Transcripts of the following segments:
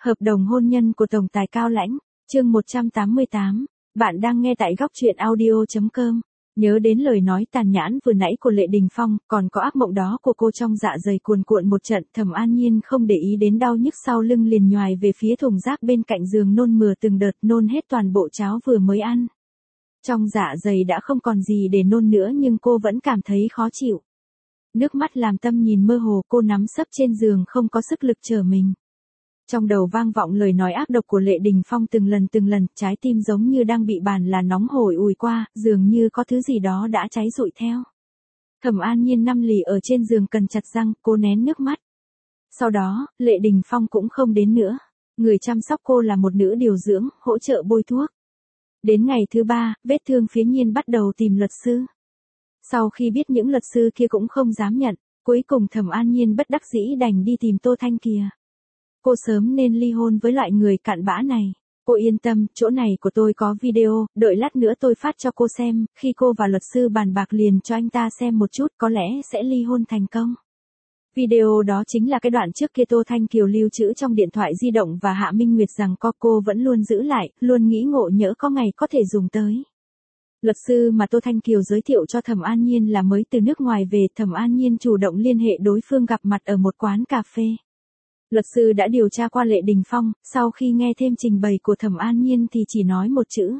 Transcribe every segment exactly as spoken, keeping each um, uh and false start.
Hợp đồng hôn nhân của Tổng tài Cao Lãnh, chương một trăm tám mươi tám, bạn đang nghe tại góc truyện audio chấm com. Nhớ đến lời nói tàn nhẫn vừa nãy của Lệ Đình Phong, còn có ác mộng đó của cô trong dạ dày cuồn cuộn một trận, Thẩm An Nhiên không để ý đến đau nhức sau lưng liền nhoài về phía thùng rác bên cạnh giường nôn mửa từng đợt, nôn hết toàn bộ cháo vừa mới ăn. Trong dạ dày đã không còn gì để nôn nữa nhưng cô vẫn cảm thấy khó chịu. Nước mắt làm tâm nhìn mơ hồ, cô nắm sấp trên giường không có sức lực trở mình. Trong đầu vang vọng lời nói ác độc của Lệ Đình Phong từng lần từng lần, trái tim giống như đang bị bàn là nóng hổi ùi qua, dường như có thứ gì đó đã cháy rụi theo. Thẩm An Nhiên nằm lì ở trên giường cần chặt răng, cô nén nước mắt. Sau đó, Lệ Đình Phong cũng không đến nữa. Người chăm sóc cô là một nữ điều dưỡng, hỗ trợ bôi thuốc. Đến ngày thứ ba, vết thương phía Nhiên bắt đầu tìm luật sư. Sau khi biết những luật sư kia cũng không dám nhận, cuối cùng Thẩm An Nhiên bất đắc dĩ đành đi tìm Tô Thanh Kiều. Cô sớm nên ly hôn với loại người cặn bã này. Cô yên tâm, chỗ này của tôi có video, đợi lát nữa tôi phát cho cô xem, khi cô và luật sư bàn bạc liền cho anh ta xem một chút, có lẽ sẽ ly hôn thành công. Video đó chính là cái đoạn trước kia Tô Thanh Kiều lưu trữ trong điện thoại di động và Hạ Minh Nguyệt rằng có cô vẫn luôn giữ lại, luôn nghĩ ngộ nhỡ có ngày có thể dùng tới. Luật sư mà Tô Thanh Kiều giới thiệu cho Thẩm An Nhiên là mới từ nước ngoài về, Thẩm An Nhiên chủ động liên hệ đối phương gặp mặt ở một quán cà phê. Luật sư đã điều tra qua Lệ Đình Phong, sau khi nghe thêm trình bày của Thẩm An Nhiên thì chỉ nói một chữ.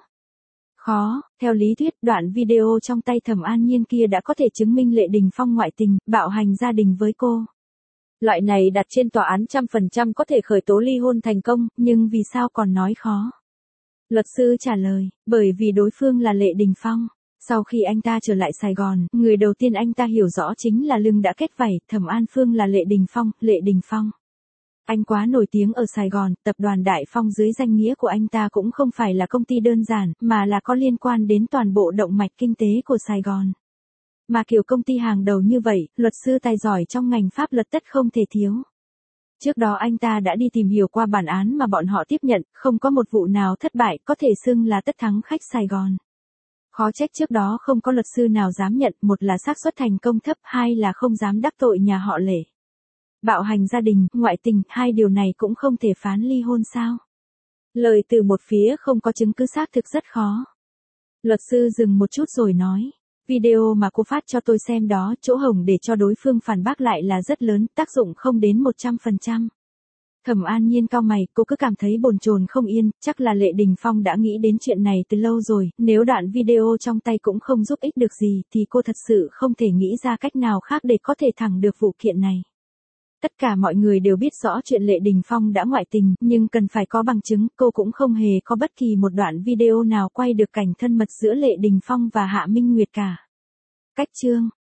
Khó, theo lý thuyết, đoạn video trong tay Thẩm An Nhiên kia đã có thể chứng minh Lệ Đình Phong ngoại tình, bạo hành gia đình với cô. Loại này đặt trên tòa án trăm phần trăm có thể khởi tố ly hôn thành công, nhưng vì sao còn nói khó? Luật sư trả lời, bởi vì đối phương là Lệ Đình Phong. Sau khi anh ta trở lại Sài Gòn, người đầu tiên anh ta hiểu rõ chính là lưng đã kết vảy, Thẩm An Phương là Lệ Đình Phong, Lệ Đình Phong. Anh quá nổi tiếng ở Sài Gòn, tập đoàn Đại Phong dưới danh nghĩa của anh ta cũng không phải là công ty đơn giản, mà là có liên quan đến toàn bộ động mạch kinh tế của Sài Gòn. Mà kiểu công ty hàng đầu như vậy, luật sư tài giỏi trong ngành pháp luật tất không thể thiếu. Trước đó anh ta đã đi tìm hiểu qua bản án mà bọn họ tiếp nhận, không có một vụ nào thất bại, có thể xưng là tất thắng khách Sài Gòn. Khó trách trước đó không có luật sư nào dám nhận, một là xác suất thành công thấp, hai là không dám đắc tội nhà họ Lệ. Bạo hành gia đình, ngoại tình, hai điều này cũng không thể phán ly hôn sao? Lời từ một phía không có chứng cứ xác thực rất khó. Luật sư dừng một chút rồi nói, video mà cô phát cho tôi xem đó, chỗ hổng để cho đối phương phản bác lại là rất lớn, tác dụng không đến một trăm phần trăm. Thẩm An Nhiên cau mày, cô cứ cảm thấy bồn chồn không yên, chắc là Lệ Đình Phong đã nghĩ đến chuyện này từ lâu rồi, nếu đoạn video trong tay cũng không giúp ích được gì, thì cô thật sự không thể nghĩ ra cách nào khác để có thể thẳng được vụ kiện này. Tất cả mọi người đều biết rõ chuyện Lệ Đình Phong đã ngoại tình, nhưng cần phải có bằng chứng, cô cũng không hề có bất kỳ một đoạn video nào quay được cảnh thân mật giữa Lệ Đình Phong và Hạ Minh Nguyệt cả. Cách chương